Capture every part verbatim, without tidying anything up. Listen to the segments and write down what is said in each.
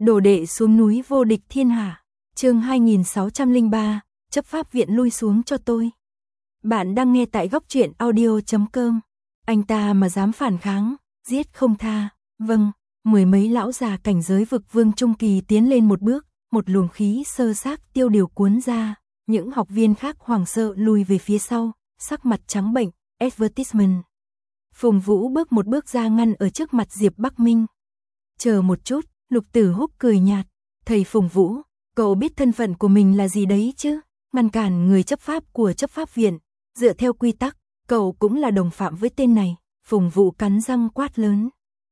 Đồ đệ xuống núi vô địch thiên hạ. Chương hai nghìn sáu trăm lẻ ba, chấp pháp viện lui xuống cho tôi. Bạn đang nghe tại góc truyện audio chấm com. Anh ta mà dám phản kháng, giết không tha. Vâng, mười mấy lão già cảnh giới vực vương trung kỳ tiến lên một bước, một luồng khí sơ xác tiêu điều cuốn ra, những học viên khác hoảng sợ lùi về phía sau, sắc mặt trắng bệnh. Advertisement. Phùng Vũ bước một bước ra ngăn ở trước mặt Diệp Bắc Minh. Chờ một chút, Lục Tử Húc cười nhạt. Thầy Phùng Vũ, cậu biết thân phận của mình là gì đấy chứ? Ngăn cản người chấp pháp của chấp pháp viện. Dựa theo quy tắc, cậu cũng là đồng phạm với tên này. Phùng Vũ cắn răng quát lớn.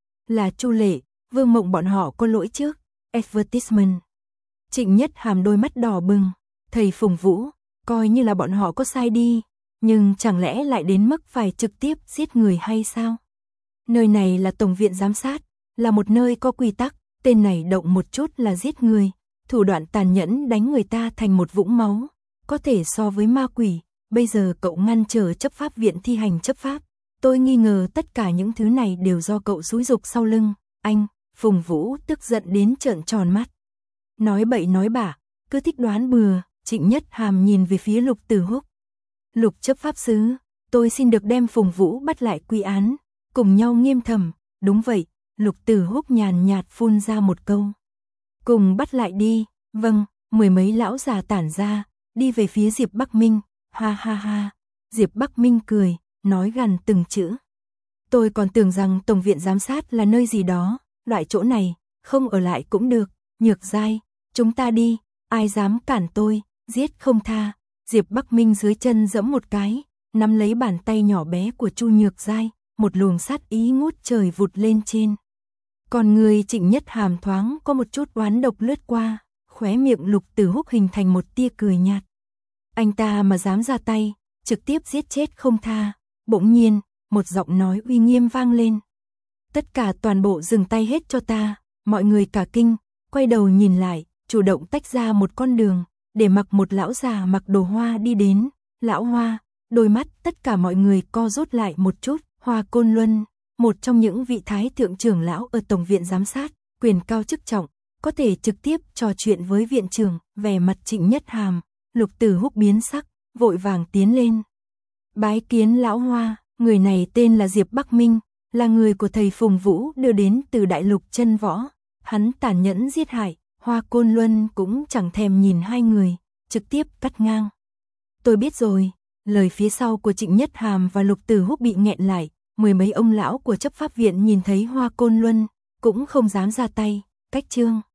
Là Chu Lệ, Vương Mộng bọn họ có lỗi trước. Advertisement. Trịnh Nhất Hàm đôi mắt đỏ bừng. Thầy Phùng Vũ, coi như là bọn họ có sai đi. Nhưng chẳng lẽ lại đến mức phải trực tiếp giết người hay sao? Nơi này là Tổng viện Giám sát, là một nơi có quy tắc, tên này động một chút là giết người, thủ đoạn tàn nhẫn đánh người ta thành một vũng máu, có thể so với ma quỷ. Bây giờ cậu ngăn trở chấp pháp viện thi hành chấp pháp, tôi nghi ngờ tất cả những thứ này đều do cậu xúi giục sau lưng. Anh, Phùng Vũ tức giận đến trợn tròn mắt. Nói bậy nói bạ, cứ thích đoán bừa. Trịnh Nhất Hàm nhìn về phía Lục Tử Húc. Lục chấp pháp sứ, tôi xin được đem Phùng Vũ bắt lại quy án. Cùng nhau nghiêm thẩm. Đúng vậy, Lục Tử Húc nhàn nhạt phun ra một câu. Cùng bắt lại đi. Vâng, mười mấy lão già tản ra, đi về phía Diệp Bắc Minh. Ha ha ha. Diệp Bắc Minh cười, nói gằn từng chữ. Tôi còn tưởng rằng Tổng viện Giám sát là nơi gì đó, loại chỗ này, không ở lại cũng được. Nhược Giai, chúng ta đi, ai dám cản tôi, giết không tha. Diệp Bắc Minh dưới chân giẫm một cái, nắm lấy bàn tay nhỏ bé của Chu Nhược Giai, một luồng sát ý ngút trời vụt lên trên. Còn người Trịnh Nhất Hàm thoáng có một chút oán độc lướt qua, khóe miệng Lục Tử Húc hình thành một tia cười nhạt. Anh ta mà dám ra tay, trực tiếp giết chết không tha. Bỗng nhiên, một giọng nói uy nghiêm vang lên. Tất cả toàn bộ dừng tay hết cho ta. Mọi người cả kinh, quay đầu nhìn lại, chủ động tách ra một con đường, để mặc một lão già mặc đồ hoa đi đến. Lão Hoa, đôi mắt tất cả mọi người co rút lại một chút. Hoa Côn Luân, một trong những vị thái thượng trưởng lão ở Tổng viện Giám sát, quyền cao chức trọng, có thể trực tiếp trò chuyện với viện trưởng. Vẻ mặt Trịnh Nhất Hàm, Lục Tử Húc biến sắc, vội vàng tiến lên. Bái kiến lão Hoa. Người này tên là Diệp Bắc Minh, là người của thầy Phùng Vũ đưa đến từ Đại Lục Chân Võ. Hắn tàn nhẫn giết hại. Hoa Côn Luân cũng chẳng thèm nhìn hai người, trực tiếp cắt ngang. Tôi biết rồi. Lời phía sau của Trịnh Nhất Hàm và Lục Tử Húc bị nghẹn lại. Mười mấy ông lão của chấp pháp viện nhìn thấy Hoa Côn Luân, cũng không dám ra tay. Cách chương